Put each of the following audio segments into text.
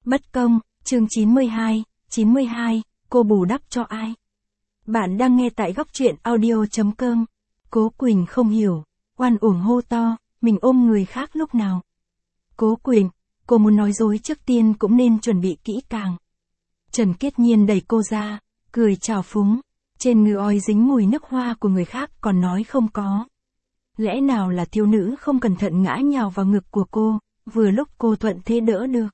Bất công, chương 92, cô bù đắp cho ai? Bạn đang nghe tại góc truyện audio.com. Cố Quỳnh không hiểu, oan uổng hô to, mình ôm người khác lúc nào. Cố Quỳnh, cô muốn nói dối trước tiên cũng nên chuẩn bị kỹ càng. Trần Kiết Nhiên đẩy cô ra, cười trào phúng, trên người oi dính mùi nước hoa của người khác còn nói không có. Lẽ nào là thiếu nữ không cẩn thận ngã nhào vào ngực của cô, vừa lúc cô thuận thế đỡ được.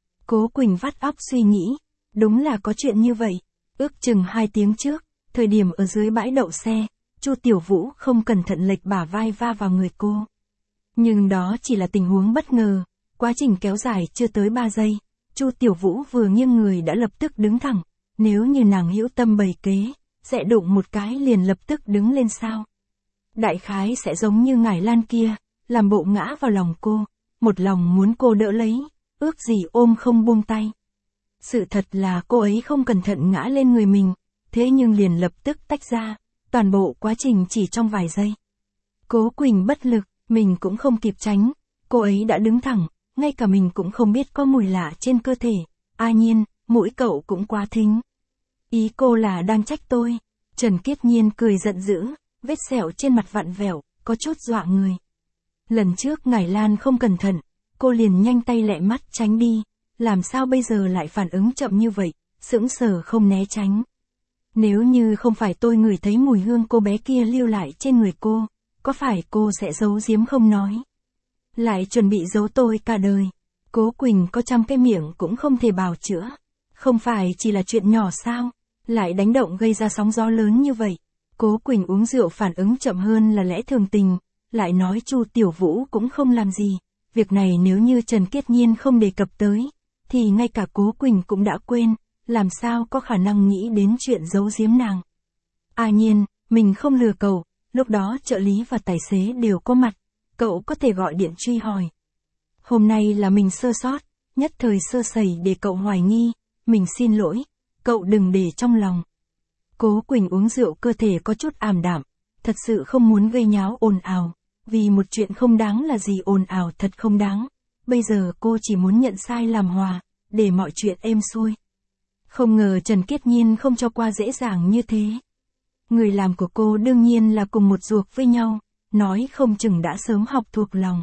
Cố Quỳnh vắt óc suy nghĩ, đúng là có chuyện như vậy. Ước chừng 2 tiếng trước, thời điểm ở dưới bãi đậu xe, Chu Tiểu Vũ không cẩn thận lệch bả vai va vào người cô. Nhưng đó chỉ là tình huống bất ngờ, quá trình kéo dài chưa tới 3 giây, Chu Tiểu Vũ vừa nghiêng người đã lập tức đứng thẳng, nếu như nàng hữu tâm bày kế, sẽ đụng một cái liền lập tức đứng lên sao. Đại khái sẽ giống như Ngải Lan kia, làm bộ ngã vào lòng cô, một lòng muốn cô đỡ lấy, ước gì ôm không buông tay. Sự thật là cô ấy không cẩn thận ngã lên người mình, thế nhưng liền lập tức tách ra, toàn bộ quá trình chỉ trong vài giây. Cố Quỳnh bất lực, mình cũng không kịp tránh, cô ấy đã đứng thẳng, ngay cả mình cũng không biết có mùi lạ trên cơ thể, a nhiên, mũi cậu cũng quá thính. Ý cô là đang trách tôi. Trần Kiết Nhiên cười giận dữ, vết sẹo trên mặt vặn vẹo, có chút dọa người. Lần trước Ngải Lan không cẩn thận, cô liền nhanh tay lẹ mắt tránh đi, làm sao bây giờ lại phản ứng chậm như vậy, sững sờ không né tránh. Nếu như không phải tôi ngửi thấy mùi hương cô bé kia lưu lại trên người cô, có phải cô sẽ giấu giếm không nói? Lại chuẩn bị giấu tôi cả đời. Cố Quỳnh có 100 cái miệng cũng không thể bào chữa. Không phải chỉ là chuyện nhỏ sao? Lại đánh động gây ra sóng gió lớn như vậy. Cố Quỳnh uống rượu phản ứng chậm hơn là lẽ thường tình, lại nói Chu Tiểu Vũ cũng không làm gì. Việc này nếu như Trần Kiết Nhiên không đề cập tới, thì ngay cả Cố Quỳnh cũng đã quên, làm sao có khả năng nghĩ đến chuyện giấu giếm nàng. A Nhiên, mình không lừa cậu, lúc đó trợ lý và tài xế đều có mặt, cậu có thể gọi điện truy hỏi. Hôm nay là mình sơ sót, nhất thời sơ sẩy để cậu hoài nghi, mình xin lỗi, cậu đừng để trong lòng. Cố Quỳnh uống rượu cơ thể có chút ảm đạm, thật sự không muốn gây nháo ồn ào, vì một chuyện không đáng là gì ồn ào thật không đáng. Bây giờ cô chỉ muốn nhận sai làm hòa, để mọi chuyện êm xuôi. Không ngờ Trần Kiết Nhiên không cho qua dễ dàng như thế. Người làm của cô đương nhiên là cùng một ruột với nhau, nói không chừng đã sớm học thuộc lòng.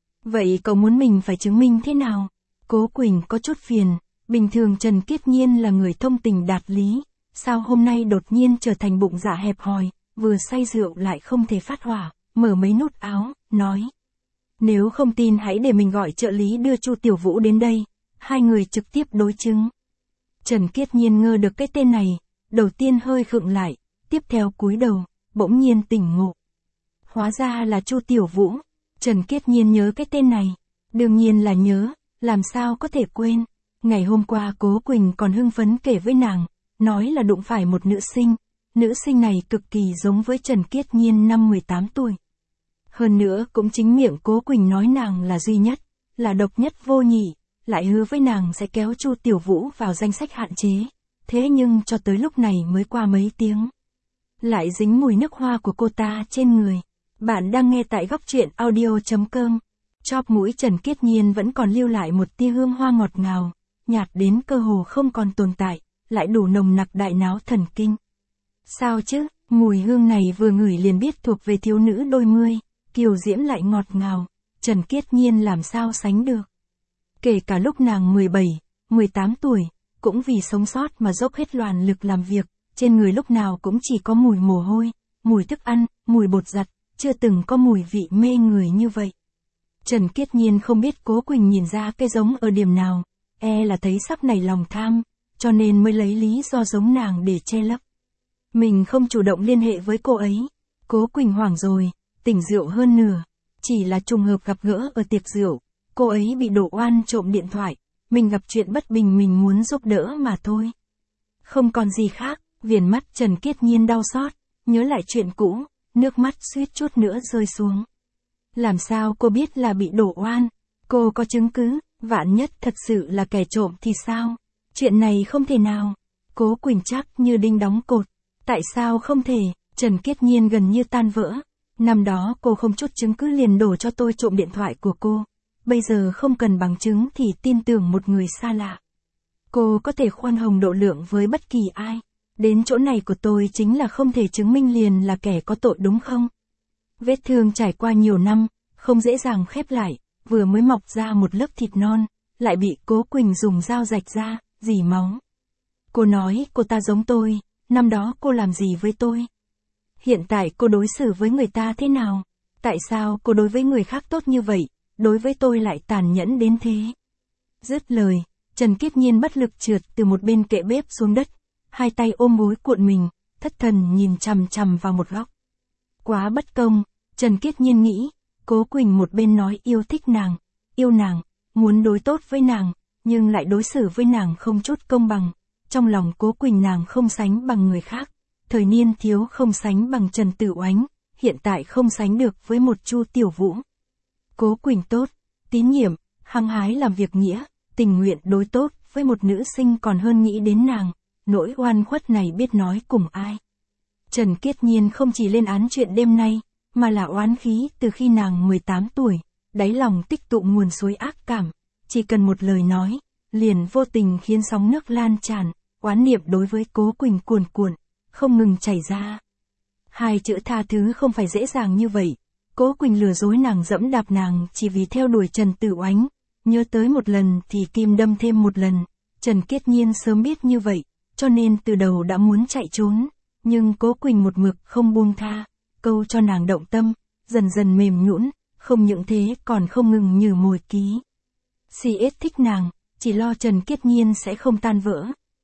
Vậy cậu muốn mình phải chứng minh thế nào? Cố Quỳnh có chút phiền, bình thường Trần Kiết Nhiên là người thông tình đạt lý, sao hôm nay đột nhiên trở thành bụng dạ hẹp hòi, vừa say rượu lại không thể phát hỏa, mở mấy nút áo, nói. Nếu không tin hãy để mình gọi trợ lý đưa Chu Tiểu Vũ đến đây, hai người trực tiếp đối chứng. Trần Kiết Nhiên ngơ được cái tên này, đầu tiên hơi khựng lại, tiếp theo cúi đầu, bỗng nhiên tỉnh ngộ. Hóa ra là Chu Tiểu Vũ. Trần Kiết Nhiên nhớ cái tên này, đương nhiên là nhớ, làm sao có thể quên. Ngày hôm qua Cố Quỳnh còn hưng phấn kể với nàng, nói là đụng phải một nữ sinh này cực kỳ giống với Trần Kiết Nhiên năm 18 tuổi. Hơn nữa cũng chính miệng Cố Quỳnh nói nàng là duy nhất, là độc nhất vô nhị, lại hứa với nàng sẽ kéo Chu Tiểu Vũ vào danh sách hạn chế. Thế nhưng cho tới lúc này mới qua mấy tiếng, lại dính mùi nước hoa của cô ta trên người. Bạn đang nghe tại góc truyện audio.com. Chóp mũi Trần Kiết Nhiên vẫn còn lưu lại một tia hương hoa ngọt ngào, nhạt đến cơ hồ không còn tồn tại, lại đủ nồng nặc đại náo thần kinh. Sao chứ, mùi hương này vừa ngửi liền biết thuộc về thiếu nữ đôi mươi, kiều diễm lại ngọt ngào, Trần Kiết Nhiên làm sao sánh được. Kể cả lúc nàng 17, 18 tuổi, cũng vì sống sót mà dốc hết loàn lực làm việc, trên người lúc nào cũng chỉ có mùi mồ hôi, mùi thức ăn, mùi bột giặt, chưa từng có mùi vị mê người như vậy. Trần Kiết Nhiên không biết Cố Quỳnh nhìn ra cái giống ở điểm nào, là thấy sắc này lòng tham, cho nên mới lấy lý do giống nàng để che lấp. Mình không chủ động liên hệ với cô ấy. Cố Quỳnh hoảng rồi, tỉnh rượu hơn nửa, chỉ là trùng hợp gặp gỡ ở tiệc rượu, cô ấy bị đổ oan trộm điện thoại, mình gặp chuyện bất bình mình muốn giúp đỡ mà thôi. Không còn gì khác, viền mắt Trần Kiết Nhiên đau xót, nhớ lại chuyện cũ, nước mắt suýt chút nữa rơi xuống. Làm sao cô biết là bị đổ oan? Cô có chứng cứ, vạn nhất thật sự là kẻ trộm thì sao? Chuyện này không thể nào. Cố Quỳnh chắc như đinh đóng cột. Tại sao không thể? Trần Kiết Nhiên gần như tan vỡ. Năm đó cô không chút chứng cứ liền đổ cho tôi trộm điện thoại của cô. Bây giờ không cần bằng chứng thì tin tưởng một người xa lạ. Cô có thể khoan hồng độ lượng với bất kỳ ai. Đến chỗ này của tôi chính là không thể chứng minh liền là kẻ có tội đúng không? Vết thương trải qua nhiều năm, không dễ dàng khép lại, vừa mới mọc ra một lớp thịt non, lại bị Cố Quỳnh dùng dao rạch ra, rỉ máu. Cô nói cô ta giống tôi, năm đó cô làm gì với tôi? Hiện tại cô đối xử với người ta thế nào? Tại sao cô đối với người khác tốt như vậy, đối với tôi lại tàn nhẫn đến thế? Dứt lời, Trần Kiết Nhiên bất lực trượt từ một bên kệ bếp xuống đất, hai tay ôm gối cuộn mình, thất thần nhìn chằm chằm vào một góc. Quá bất công, Trần Kiết Nhiên nghĩ, Cố Quỳnh một bên nói yêu thích nàng, yêu nàng, muốn đối tốt với nàng, nhưng lại đối xử với nàng không chút công bằng. Trong lòng Cố Quỳnh nàng không sánh bằng người khác, thời niên thiếu không sánh bằng Trần Tử Oánh, hiện tại không sánh được với một Chu Tiểu Vũ. Cố Quỳnh tốt, tín nhiệm, hăng hái làm việc nghĩa, tình nguyện đối tốt với một nữ sinh còn hơn nghĩ đến nàng, nỗi oan khuất này biết nói cùng ai. Trần Kiết Nhiên không chỉ lên án chuyện đêm nay, mà là oán khí từ khi nàng 18 tuổi, đáy lòng tích tụ nguồn suối ác cảm, chỉ cần một lời nói, liền vô tình khiến sóng nước lan tràn, oán niệm đối với Cố Quỳnh cuồn cuộn, không ngừng chảy ra. Hai chữ tha thứ không phải dễ dàng như vậy, Cố Quỳnh lừa dối nàng dẫm đạp nàng chỉ vì theo đuổi Trần Tử Oánh, nhớ tới một lần thì kim đâm thêm một lần, Trần Kiết Nhiên sớm biết như vậy, cho nên từ đầu đã muốn chạy trốn, nhưng Cố Quỳnh một mực không buông tha, câu cho nàng động tâm, dần dần mềm nhũn, không những thế còn không ngừng nhử mồi ký. CS thích nàng, chỉ lo Trần Kiết Nhiên sẽ không tan vỡ.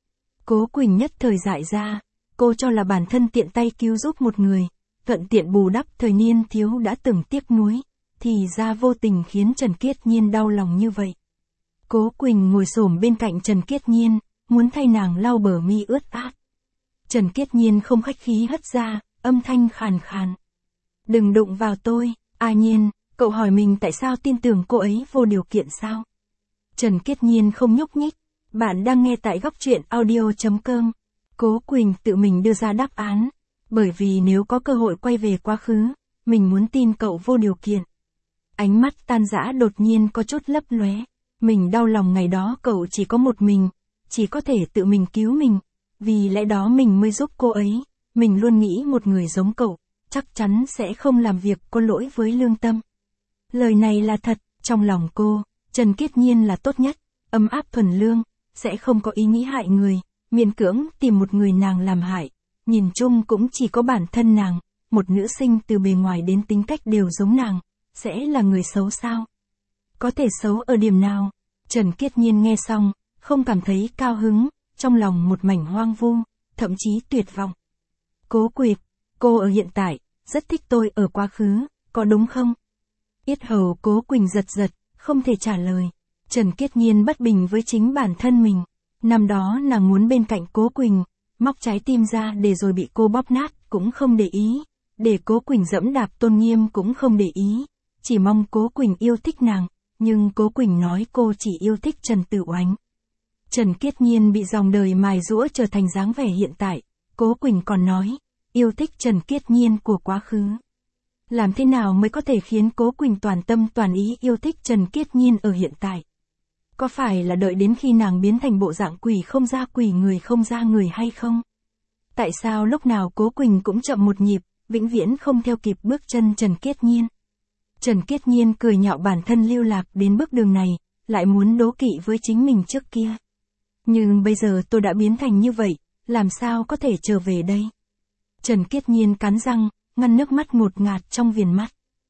Cố Quỳnh nhất thời dại ra, cô cho là bản thân tiện tay cứu giúp một người, thuận tiện bù đắp thời niên thiếu đã từng tiếc nuối, thì ra vô tình khiến Trần Kiết Nhiên đau lòng như vậy. Cố Quỳnh ngồi xổm bên cạnh Trần Kiết Nhiên, muốn thay nàng lau bờ mi ướt át. Trần Kiết Nhiên không khách khí hất ra, âm thanh khàn khàn. Đừng đụng vào tôi, A Nhiên, cậu hỏi mình tại sao tin tưởng cô ấy vô điều kiện sao? Trần Kiết Nhiên không nhúc nhích, bạn đang nghe tại góc truyện audio.com. Cố Quỳnh tự mình đưa ra đáp án, bởi vì nếu có cơ hội quay về quá khứ, mình muốn tin cậu vô điều kiện. Ánh mắt tan rã đột nhiên có chút lấp lóe, mình đau lòng ngày đó cậu chỉ có một mình, chỉ có thể tự mình cứu mình, vì lẽ đó mình mới giúp cô ấy, mình luôn nghĩ một người giống cậu, chắc chắn sẽ không làm việc có lỗi với lương tâm. Lời này là thật, trong lòng cô, Trần Kiết Nhiên là tốt nhất, ấm áp thuần lương, sẽ không có ý nghĩ hại người, miễn cưỡng tìm một người nàng làm hại, nhìn chung cũng chỉ có bản thân nàng, một nữ sinh từ bề ngoài đến tính cách đều giống nàng, sẽ là người xấu sao? Có thể xấu ở điểm nào? Trần Kiết Nhiên nghe xong, không cảm thấy cao hứng, trong lòng một mảnh hoang vu, thậm chí tuyệt vọng. Cố Quỳnh, cô ở hiện tại, rất thích tôi ở quá khứ, có đúng không? Yết hầu Cố Quỳnh giật giật, không thể trả lời. Trần Kiết Nhiên bất bình với chính bản thân mình. Năm đó nàng muốn bên cạnh Cố Quỳnh, móc trái tim ra để rồi bị cô bóp nát, cũng không để ý. Để Cố Quỳnh dẫm đạp tôn nghiêm cũng không để ý. Chỉ mong Cố Quỳnh yêu thích nàng, nhưng Cố Quỳnh nói cô chỉ yêu thích Trần Tử Oánh. Trần Kiết Nhiên bị dòng đời mài giũa trở thành dáng vẻ hiện tại. Cố Quỳnh còn nói, yêu thích Trần Kiết Nhiên của quá khứ. Làm thế nào mới có thể khiến Cố Quỳnh toàn tâm toàn ý yêu thích Trần Kiết Nhiên ở hiện tại? Có phải là đợi đến khi nàng biến thành bộ dạng quỷ không ra quỷ người không ra người hay không? Tại sao lúc nào Cố Quỳnh cũng chậm một nhịp, vĩnh viễn không theo kịp bước chân Trần Kiết Nhiên? Trần Kiết Nhiên cười nhạo bản thân lưu lạc đến bước đường này, lại muốn đố kỵ với chính mình trước kia. Nhưng bây giờ tôi đã biến thành như vậy, làm sao có thể trở về đây? Trần Kiết Nhiên cắn răng, ngăn nước mắt ngột ngạt trong viền mắt.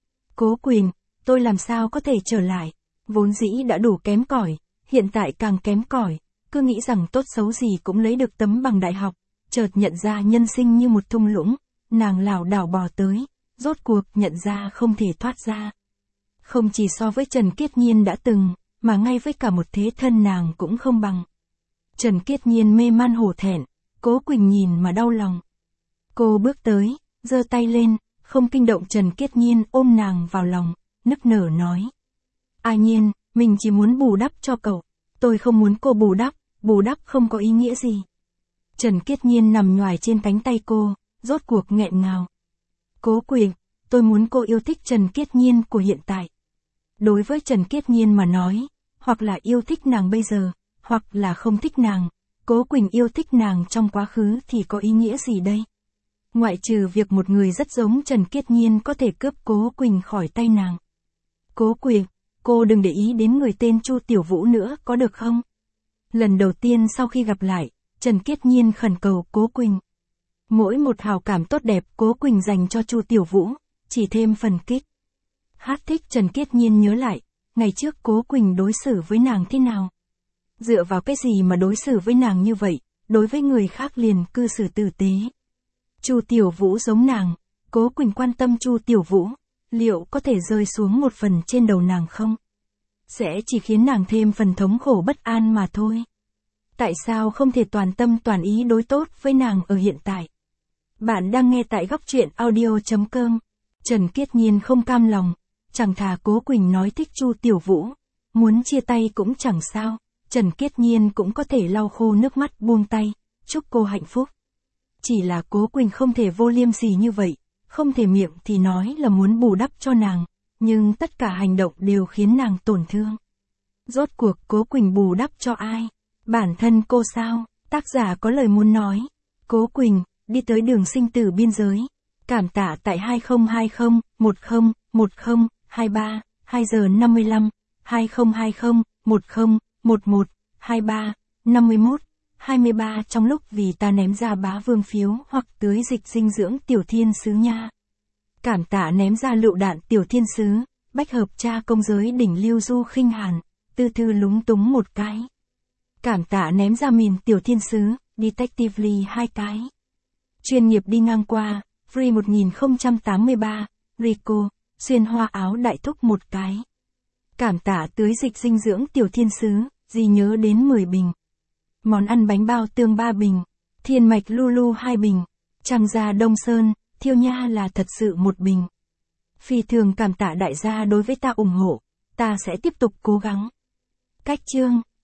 Cố Quỳnh, tôi làm sao có thể trở lại? Vốn dĩ đã đủ kém cỏi, hiện tại càng kém cỏi, cứ nghĩ rằng tốt xấu gì cũng lấy được tấm bằng đại học, chợt nhận ra nhân sinh như một thung lũng, nàng lảo đảo bò tới, rốt cuộc nhận ra không thể thoát ra. Không chỉ so với Trần Kiết Nhiên đã từng, mà ngay với cả một thế thân nàng cũng không bằng. Trần Kiết Nhiên mê man hổ thẹn, Cố Quỳnh nhìn mà đau lòng. Cô bước tới, giơ tay lên, không kinh động Trần Kiết Nhiên ôm nàng vào lòng, nức nở nói. A Nhiên, mình chỉ muốn bù đắp cho cậu, tôi không muốn cô bù đắp không có ý nghĩa gì. Trần Kiết Nhiên nằm nhoài trên cánh tay cô, rốt cuộc nghẹn ngào. Cố Quỳnh, tôi muốn cô yêu thích Trần Kiết Nhiên của hiện tại. Đối với Trần Kiết Nhiên mà nói, hoặc là yêu thích nàng bây giờ, hoặc là không thích nàng. Cố Quỳnh yêu thích nàng trong quá khứ thì có ý nghĩa gì đây? Ngoại trừ việc một người rất giống Trần Kiết Nhiên có thể cướp Cố Quỳnh khỏi tay nàng. Cố Quỳnh, cô đừng để ý đến người tên Chu Tiểu Vũ nữa có được không? Lần đầu tiên sau khi gặp lại, Trần Kiết Nhiên khẩn cầu Cố Quỳnh. Mỗi một hào cảm tốt đẹp Cố Quỳnh dành cho Chu Tiểu Vũ, chỉ thêm phần kích. Hát thích Trần Kiết Nhiên nhớ lại, ngày trước Cố Quỳnh đối xử với nàng thế nào? Dựa vào cái gì mà đối xử với nàng như vậy, đối với người khác liền cư xử tử tế. Chu Tiểu Vũ giống nàng, Cố Quỳnh quan tâm Chu Tiểu Vũ, liệu có thể rơi xuống một phần trên đầu nàng không? Sẽ chỉ khiến nàng thêm phần thống khổ bất an mà thôi. Tại sao không thể toàn tâm toàn ý đối tốt với nàng ở hiện tại? Bạn đang nghe tại góc truyện audio.com. Trần Kiết Nhiên không cam lòng, chẳng thà Cố Quỳnh nói thích Chu Tiểu Vũ, muốn chia tay cũng chẳng sao, Trần Kiết Nhiên cũng có thể lau khô nước mắt buông tay, chúc cô hạnh phúc. Chỉ là Cố Quỳnh không thể vô liêm sỉ như vậy, không thể miệng thì nói là muốn bù đắp cho nàng, nhưng tất cả hành động đều khiến nàng tổn thương. Rốt cuộc Cố Quỳnh bù đắp cho ai? Bản thân cô sao? Tác giả có lời muốn nói. Cố Quỳnh, đi tới đường sinh tử biên giới. Cảm tạ tại 2020 10 10 23 2 giờ 55 2020 10 11 23 51 23 trong lúc vì ta ném ra bá vương phiếu hoặc tưới dịch dinh dưỡng tiểu thiên sứ nha. Cảm tạ ném ra lựu đạn tiểu thiên sứ, bách hợp cha công giới đỉnh lưu du khinh hàn, tư thư lúng túng một cái. Cảm tạ ném ra mìn tiểu thiên sứ, detectively 2 cái. Chuyên nghiệp đi ngang qua, free 1083, Rico, xuyên hoa áo đại thúc một cái. Cảm tạ tưới dịch dinh dưỡng tiểu thiên sứ, gì nhớ đến 10 bình. Món ăn bánh bao tương 3 bình, thiên mạch Lulu 2 bình, trăng gia Đông Sơn, thiêu nha là thật sự 1 bình. Phi thường cảm tạ đại gia đối với ta ủng hộ, ta sẽ tiếp tục cố gắng. Cách chương